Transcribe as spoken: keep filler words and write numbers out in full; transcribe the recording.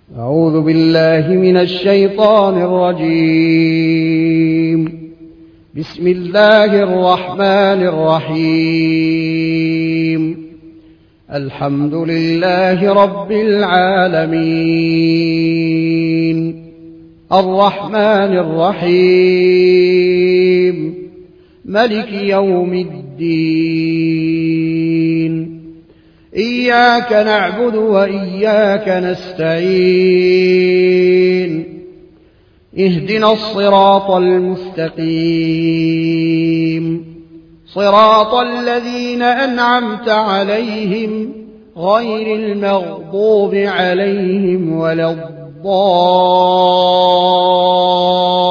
أعوذ بالله من الشيطان الرجيم. بسم الله الرحمن الرحيم. الحمد لله رب العالمين، الرحمن الرحيم، ملك يوم الدين. إياك نعبد وإياك نستعين. اهدنا الصراط المستقيم، صراط الذين أنعمت عليهم غير المغضوب عليهم ولا الضالين.